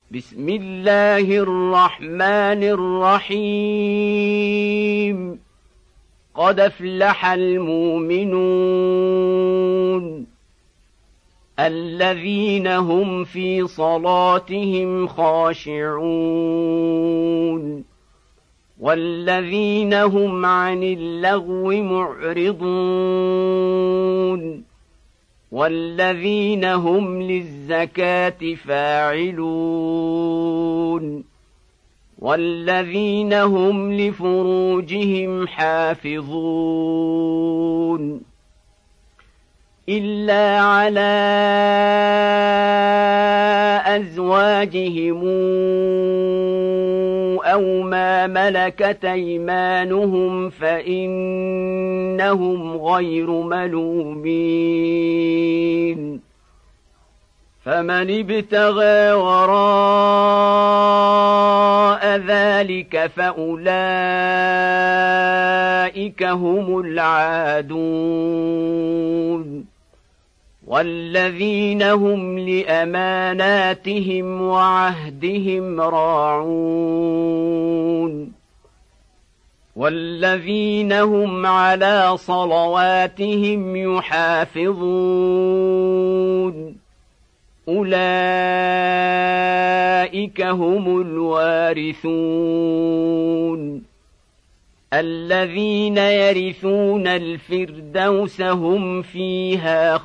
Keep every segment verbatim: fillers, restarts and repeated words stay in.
بسم الله الرحمن الرحيم قد أفلح المؤمنون الذين هم في صلاتهم خاشعون والذين هم عن اللغو معرضون والذين هم للزكاة فاعلون والذين هم لفروجهم حافظون إلا على أزواجهم أو ما ملكت أيمانهم فإنهم غير ملومين فمن ابتغى وراء ذلك فأولئك هم العادون والذين هم لأماناتهم وعهدهم راعون والذين هم على صلواتهم يحافظون أولئك هم الوارثون الذين يرثون الفردوس هم فيها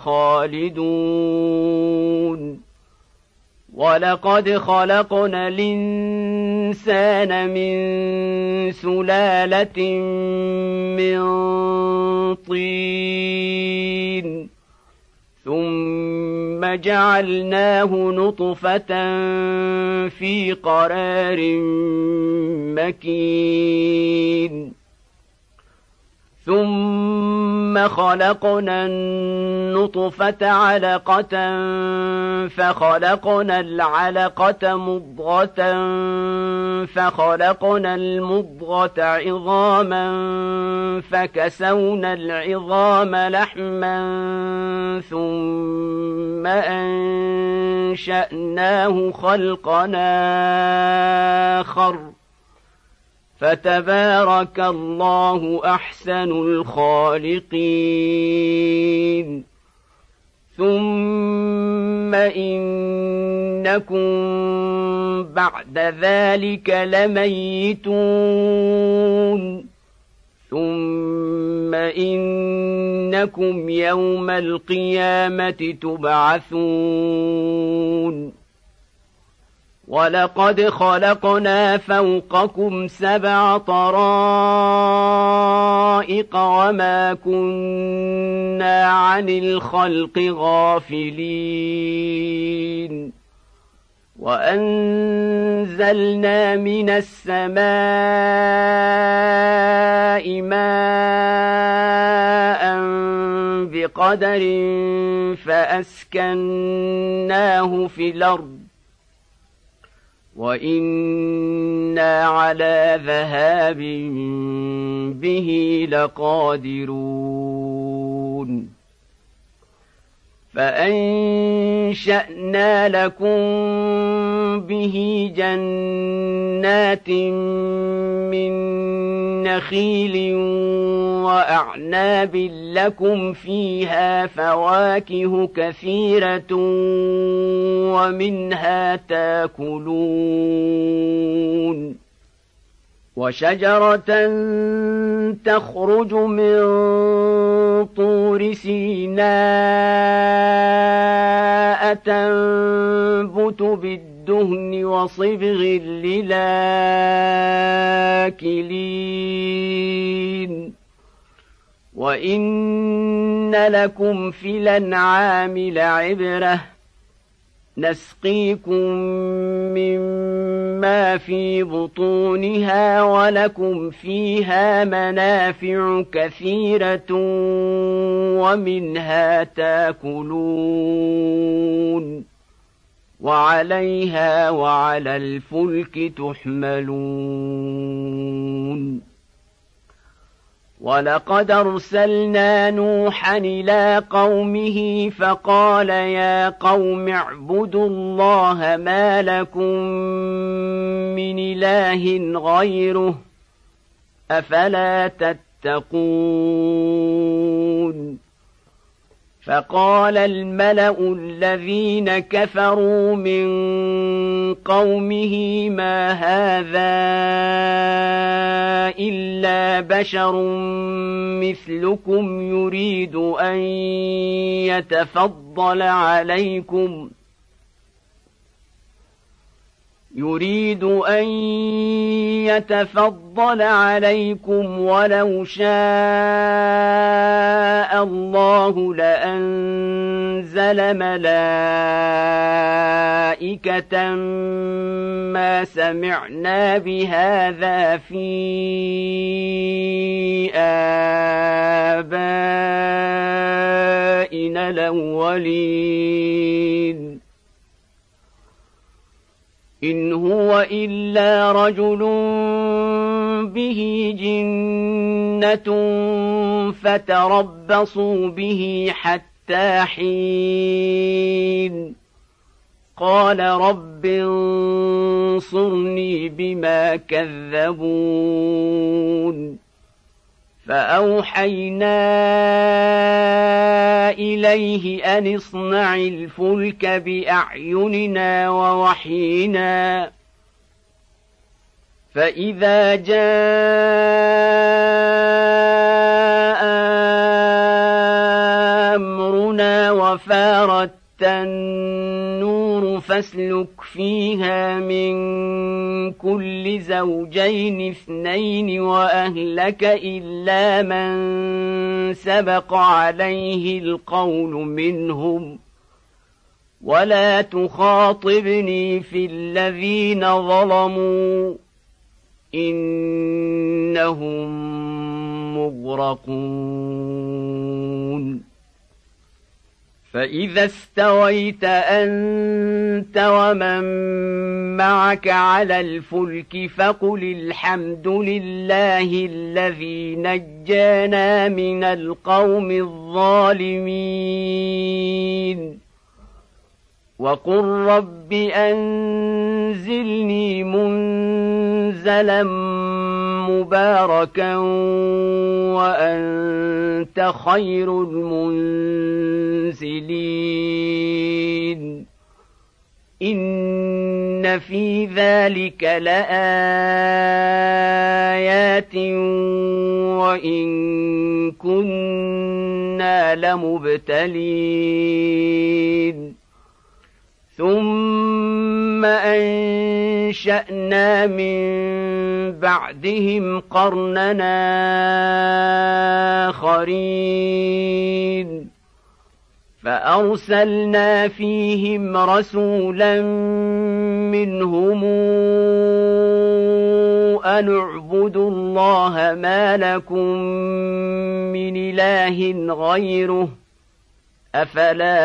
خالدون ولقد خلقنا الإنسان من سلالة من طين ثم جعلناه نطفة في قرار مكين ثم خلقنا النطفة علقة فخلقنا العلقة مضغة فخلقنا المضغة عظاما فكسونا العظام لحما ثم أنشأناه خلقنا آخر فتبارك الله أحسن الخالقين ثم إنكم بعد ذلك لميتون ثم إنكم يوم القيامة تبعثون ولقد خلقنا فوقكم سبع طرائق وما كنا عن الخلق غافلين وأنزلنا من السماء ماء بقدر فأسكناه في الأرض وإنا على ذهاب به لقادرون فأنشأنا لكم به جنات من نخيل وأعناب لكم فيها فواكه كثيرة ومنها تاكلون وشجرة تخرج من طور سيناء تنبت بالدهن وصبغ للآكلين وإن لكم في الأنعام لعبرة نسقيكم مما في بطونها ولكم فيها منافع كثيرة ومنها تاكلون وعليها وعلى الفلك تحملون ولقد أرسلنا نوحا إلى قومه فقال يا قوم اعبدوا الله ما لكم من إله غيره أفلا تتقون فقال الملأ الذين كفروا من قومه ما هذا إلا بشر مثلكم يريد أن يتفضل عليكم يريد أن يتفضل عليكم ولو شاء الله لأنزل ملائكة ما سمعنا بهذا في آبائنا الأولين إن هو إلا رجل به جنة فتربصوا به حتى حين قال رب انصرني بما كذبون فأوحينا إليه أن اصنع الفلك بأعيننا ووحينا فإذا جاء أمرنا وفارت النور فاسلك فيها من كل زوجين اثنين وأهلك إلا من سبق عليه القول منهم ولا تخاطبني في الذين ظلموا إنهم مغرقون فإذا استويت أنت ومن معك على الفلك فقل الحمد لله الذي نجانا من القوم الظالمين وقل رب أنزلني منزلا مباركا وأنت خير المنزلين إن في ذلك لآيات وإن كنا لمبتلين ثم أنشأنا من بعدهم قرننا آخرين فأرسلنا فيهم رسولا منهم أن اعبدوا الله ما لكم من إله غيره أفلا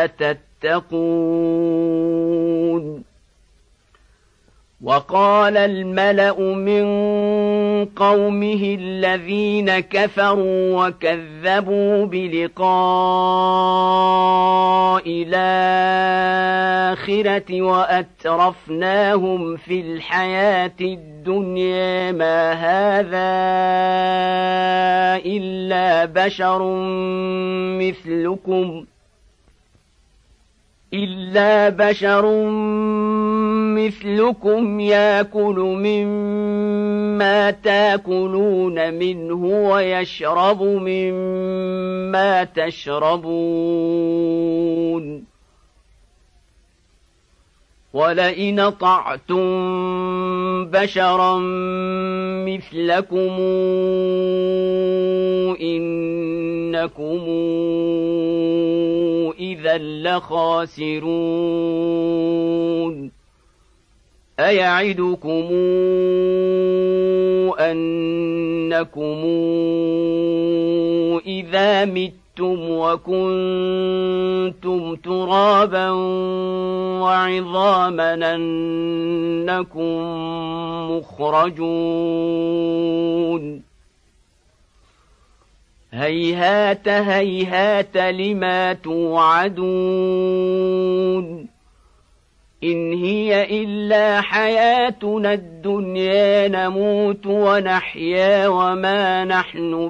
تتقون وقال الملأ من قومه الذين كفروا وكذبوا بلقاء الآخرة وأترفناهم في الحياة الدنيا ما هذا إلا بشر مثلكم إلا بشر مثلكم يأكل مما تأكلون منه ويشرب مما تشربون ولئن أطعتم بشرا مثلكم إنكم إذا لخاسرون أيعدكم أنكم إذا متم وكنتم ترابا وعظاما أنكم مخرجون هيهات هيهات لما توعدون إن هي إلا حياتنا الدنيا نموت ونحيا وما نحن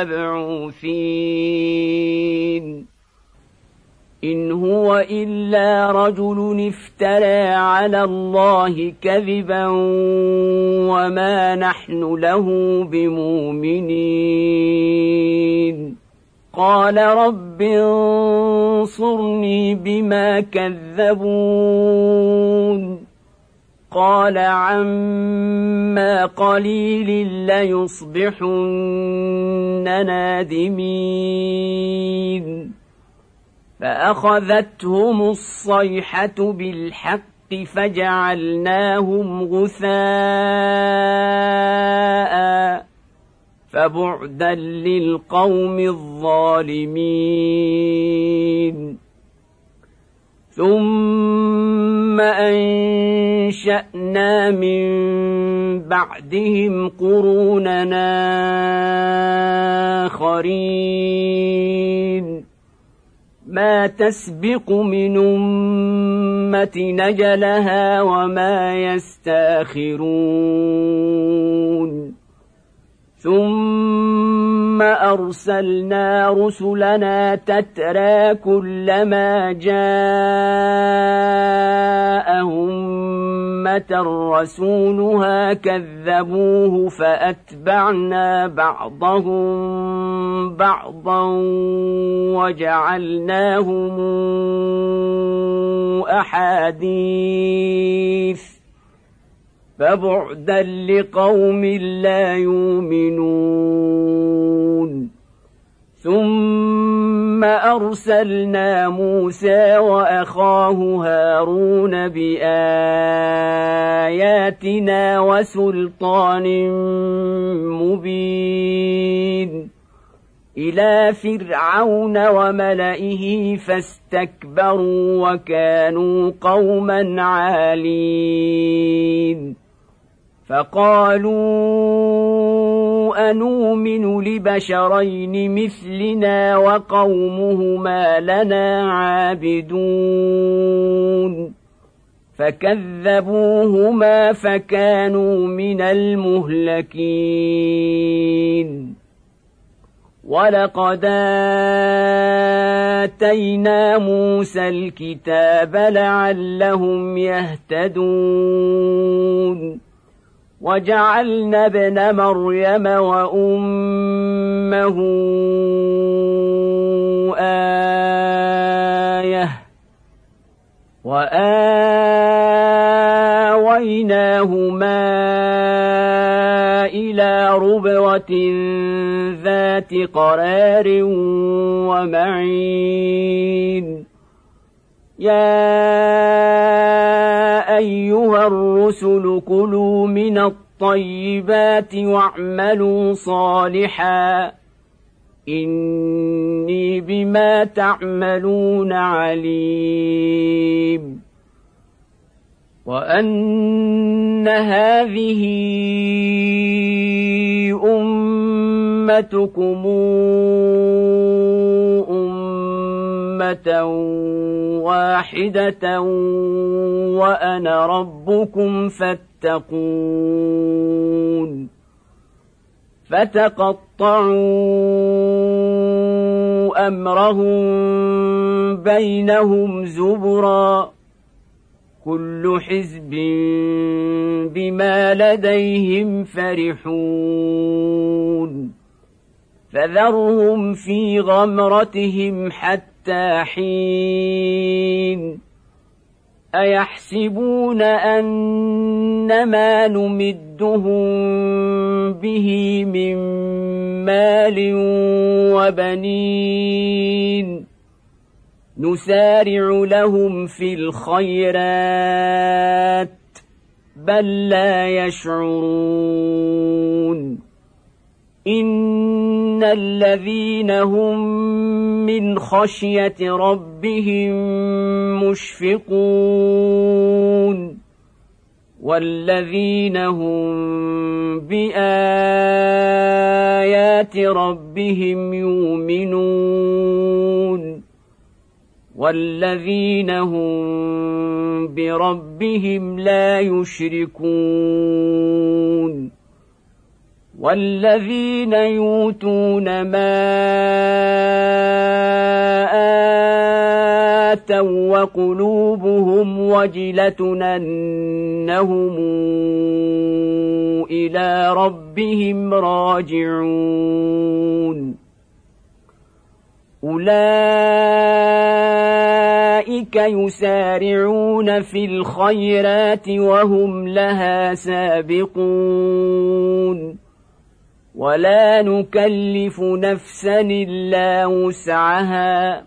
بمبعوثين إن هو إلا رجل افترى على الله كذبا وما نحن له بمؤمنين قال رب انصرني بما كذبون قال عما قليل ليصبحن نادمين فأخذتهم الصيحة بالحق فجعلناهم غثاء فبعدا للقوم الظالمين ثم أنشأنا من بعدهم قروننا آخرين ما تسبق من أمة نجلها وما يستاخرون ثم أرسلنا رسلنا تترى كلما جاءهم أمة رسولها كذبوه فأتبعنا بعضهم بعضا وجعلناهم أحاديث فبعدا لقوم لا يؤمنون ثم أرسلنا موسى وأخاه هارون بآياتنا وسلطان مبين إلى فرعون وملئه فاستكبروا وكانوا قوما عالين فقالوا أنؤمن لبشرين مثلنا وقومهما لنا عابدون فكذبوهما فكانوا من المهلكين ولقد آتينا موسى الكتاب لعلهم يهتدون وجعلنا ابن مريم وأمه آية وآويناهما إلى ربوة ذات قرار ومعين يا أيها الرسل كلوا من الطيبات واعملوا صالحا إني بما تعملون عليم وأن هذه أمتكم أمة واحدة وأنا ربكم فاتقون فتقطعوا أمرهم بينهم زبرا كل حزب بما لديهم فرحون فذرهم في غمرتهم حتى حين أيحسبون أنما نمدهم به من مال وبنين نسارع لهم في الخيرات بل لا يشعرون إن الذين هم من خشية ربهم مشفقون والذين هم بآيات بآيات ربهم يؤمنون والذين هم بربهم لا يشركون والذين يؤتون ما آتوا وقلوبهم وجلة أنهم إلى ربهم راجعون أولئك يسارعون في الخيرات وهم لها سابقون ولا نكلف نفسا إلا وسعها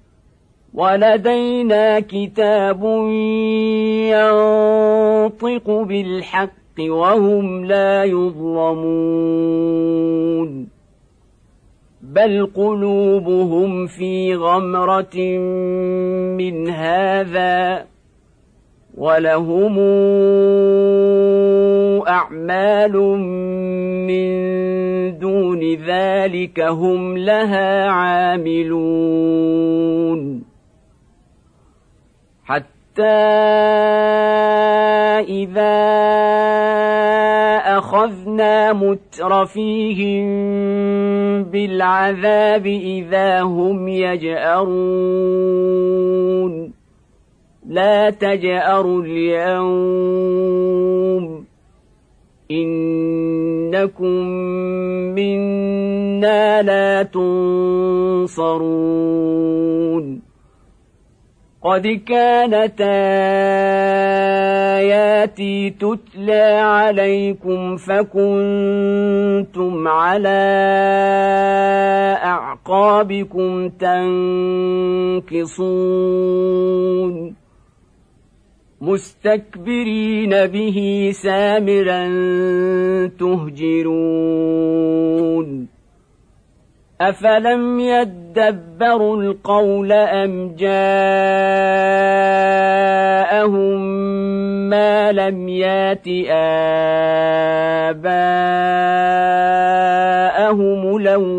ولدينا كتاب ينطق بالحق وهم لا يظلمون بل قلوبهم في غمرة من هذا ولهم أعمال من دون ذلك هم لها عاملون حتى إذا أخذنا مترفيهم بالعذاب إذا هم يجأرون لا تجأروا اليوم إنكم منا لا تنصرون قد كانت آياتي تتلى عليكم فكنتم على أعقابكم تنكصون مستكبرين به سامرا تهجرون أفلم يدبروا القول أم جاءهم ما لم يات آباءهم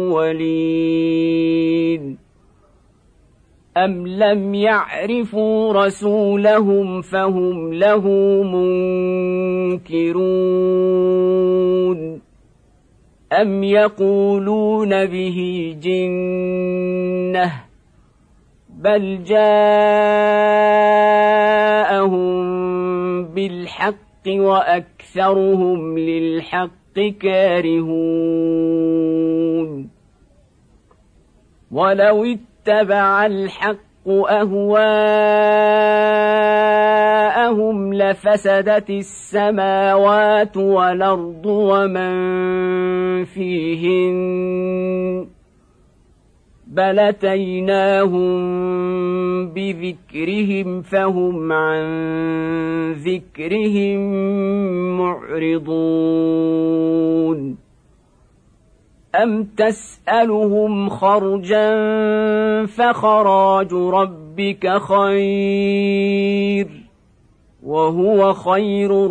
الأولين أم لم يعرفوا رسولهم فهم له منكرون أم يقولون به جنة بل جاءهم بالحق وأكثرهم للحق كارهون ولو اتبع الحق أهواءهم لفسدت السماوات والأرض ومن فيهن بل أتيناهم بذكرهم فهم عن ذكرهم معرضون أم تسألهم خرجا فخراج ربك خير وهو خير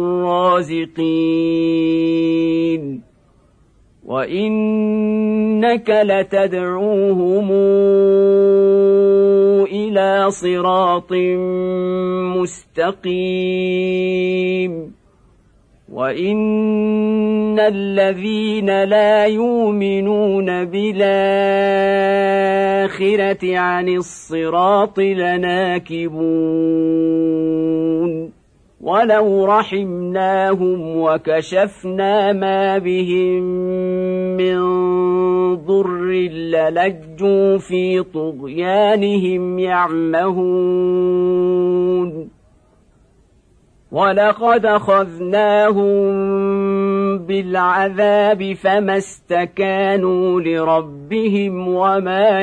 الرازقين وإنك لتدعوهم إلى صراط مستقيم وإن الذين لا يؤمنون بالآخرة عن الصراط لناكبون ولو رحمناهم وكشفنا ما بهم من ضر للجوا في طغيانهم يعمهون ولقد أخذناهم بالعذاب فما استكانوا لربهم وما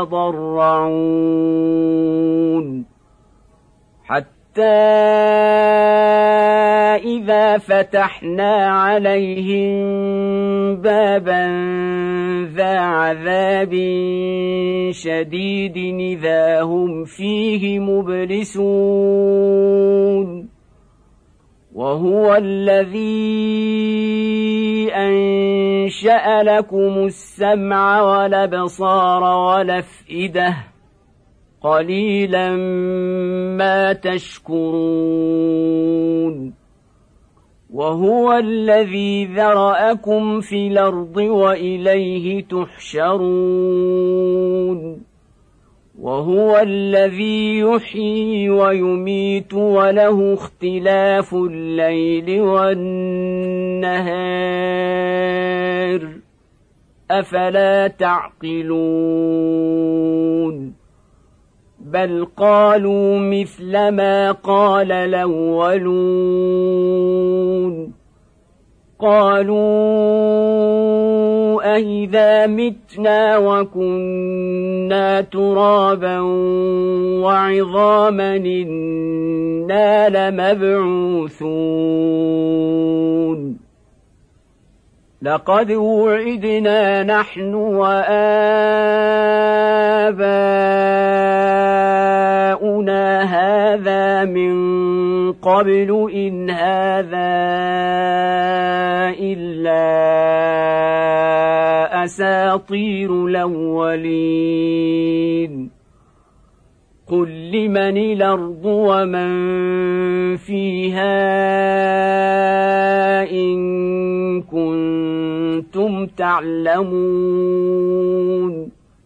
يتضرعون حتى إذا فتحنا عليهم بابا ذا عذاب شديد إذا هم فيه مبلسون وهو الذي أنشأ لكم السمع والأبصار والأفئدة قليلا ما تشكرون وهو الذي ذرأكم في الأرض وإليه تحشرون وهو الذي يحيي ويميت وله اختلاف الليل والنهار أفلا تعقلون بل قالوا مثل ما قال الأولون قالوا أئذا متنا وكنا ترابا وعظاما إنا لمبعوثون لقد وعدنا نحن وآباؤنا هذا من قبل إن هذا إلا أساطير الأولين قل لمن الأرض ومن فيها إن كنتم تعلمون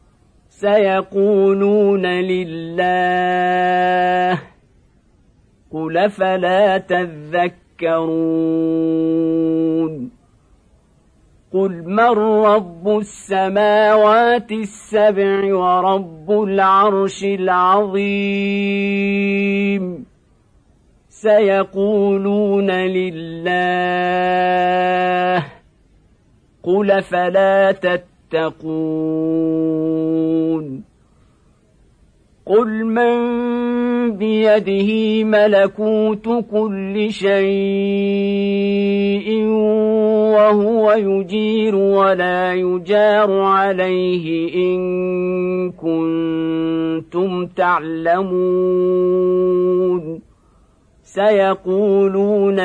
سيقولون لله قل فلا تذكرون قل من رب السماوات السبع ورب العرش العظيم سيقولون لله قل فلا تتقون قل من بيده ملكوت كل شيء وهو يجير ولا يجار عليه إن كنتم تعلمون سيقولون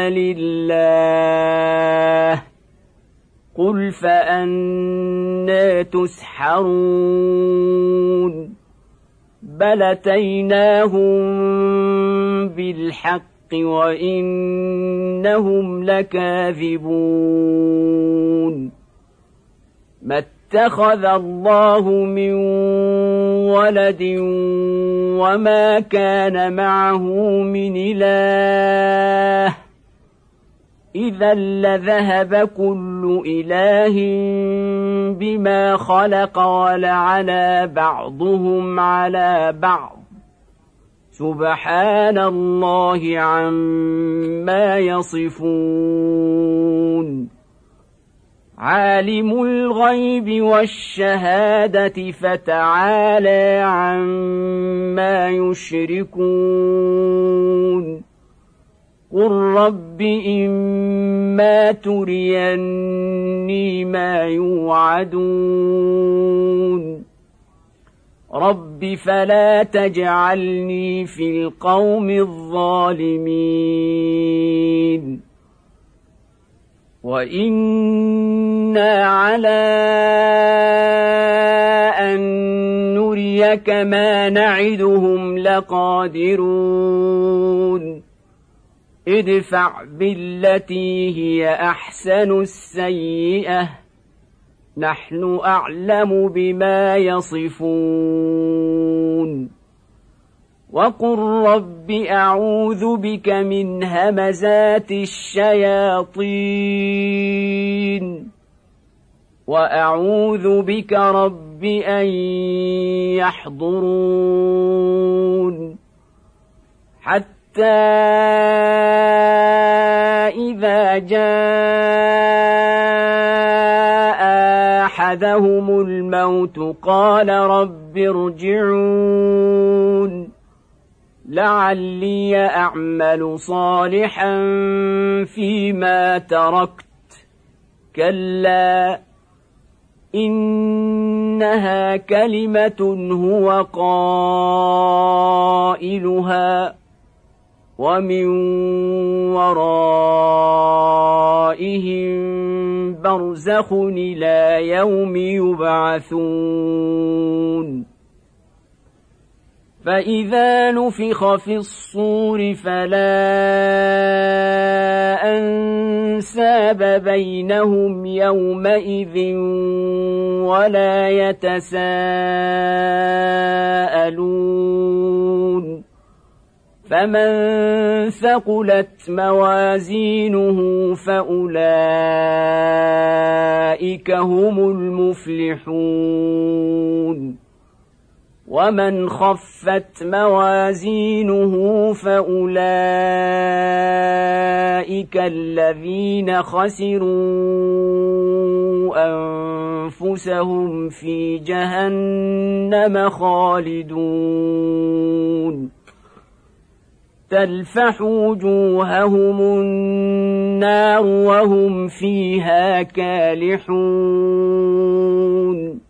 لله قل فأنى تسحرون بل أتيناهم بالحق وإنهم لكاذبون ما اتخذ الله من ولد وما كان معه من إله إذا لذهب كل إله بما خلق ولعلى بعضهم على بعض سبحان الله عما يصفون عالم الغيب والشهادة فتعالى عما يشركون قل رب إما تريني ما يوعدون رب فلا تجعلني في القوم الظالمين وإنا على أن نريك ما نعدهم لقادرون ادفع بالتي هي أحسن السيئة نحن أعلم بما يصفون وقل رب أعوذ بك من همزات الشياطين وأعوذ بك رب أن يحضرون حتى حتى إذا جاء أحدهم الموت قال رب ارجعون لعلي أعمل صالحا فيما تركت كلا إنها كلمة هو قائلها ومن ورائهم برزخ إلى يوم يبعثون فإذا نفخ في الصور فلا أنساب بينهم يومئذ ولا يتساءلون فمن ثقلت موازينه فأولئك هم المفلحون ومن خفت موازينه فأولئك الذين خسروا أنفسهم في جهنم خالدون تلفح وجوههم النار وهم فيها كالحون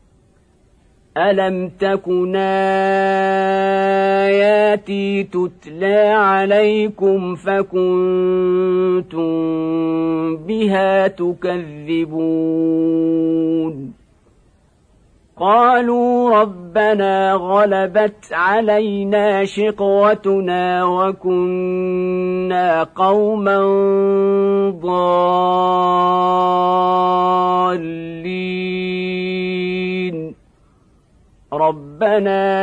ألم تكن آياتي تتلى عليكم فكنتم بها تكذبون قالوا ربنا غلبت علينا شقوتنا وكنا قوما ضالين ربنا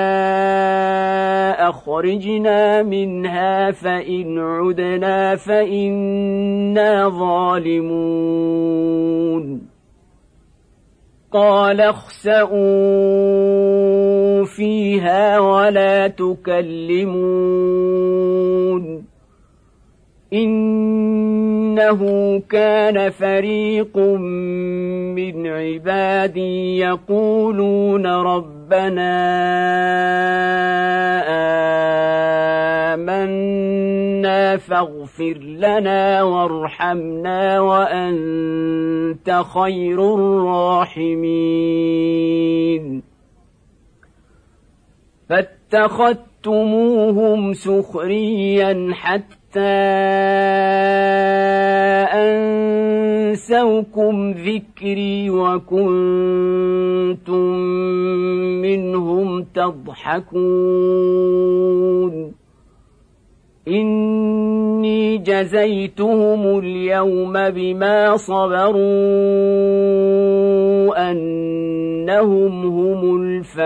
أخرجنا منها فإن عدنا فإنا ظالمون قال اخسئوا فيها ولا تكلمون إنه كان فريق من عبادي يقولون ربنا آمنا فاغفر لنا وارحمنا وأنت خير الراحمين فاتخذتموهم سخريا حتى أنسوكم ذكري وكنتم منهم تضحكون إني جزيتهم اليوم بما صبروا أنهم هم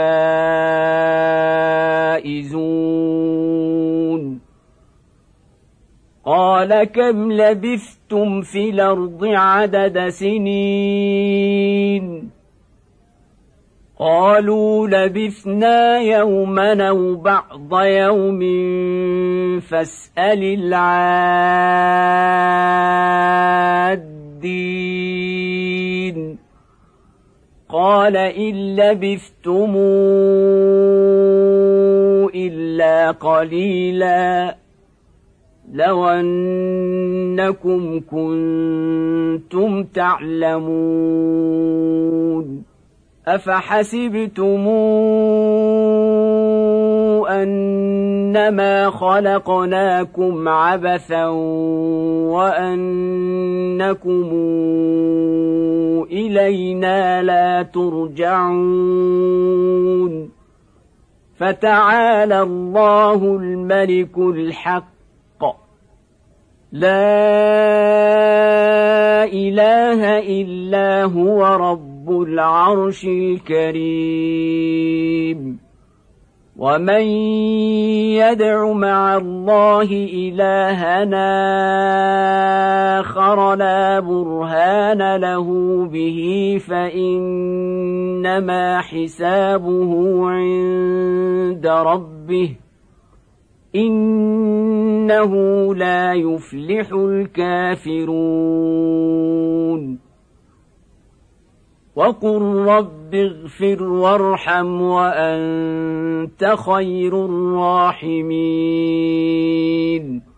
الفائزون قال كم لبثتم في الأرض عدد سنين قالوا لبثنا يوما أو بعض يوم فاسأل العادين قال إن لبثتم إلا قليلا لو أنكم كنتم تعلمون أفحسبتم أنما خلقناكم عبثا وأنكم إلينا لا ترجعون فتعالى الله الملك الحق لا إله إلا هو رب العرش الكريم ومن يدع مع الله إلهنا آخر لا برهان له به فإنما حسابه عند ربه إنه لا يفلح الكافرون وقل رب اغفر وارحم وأنت خير الراحمين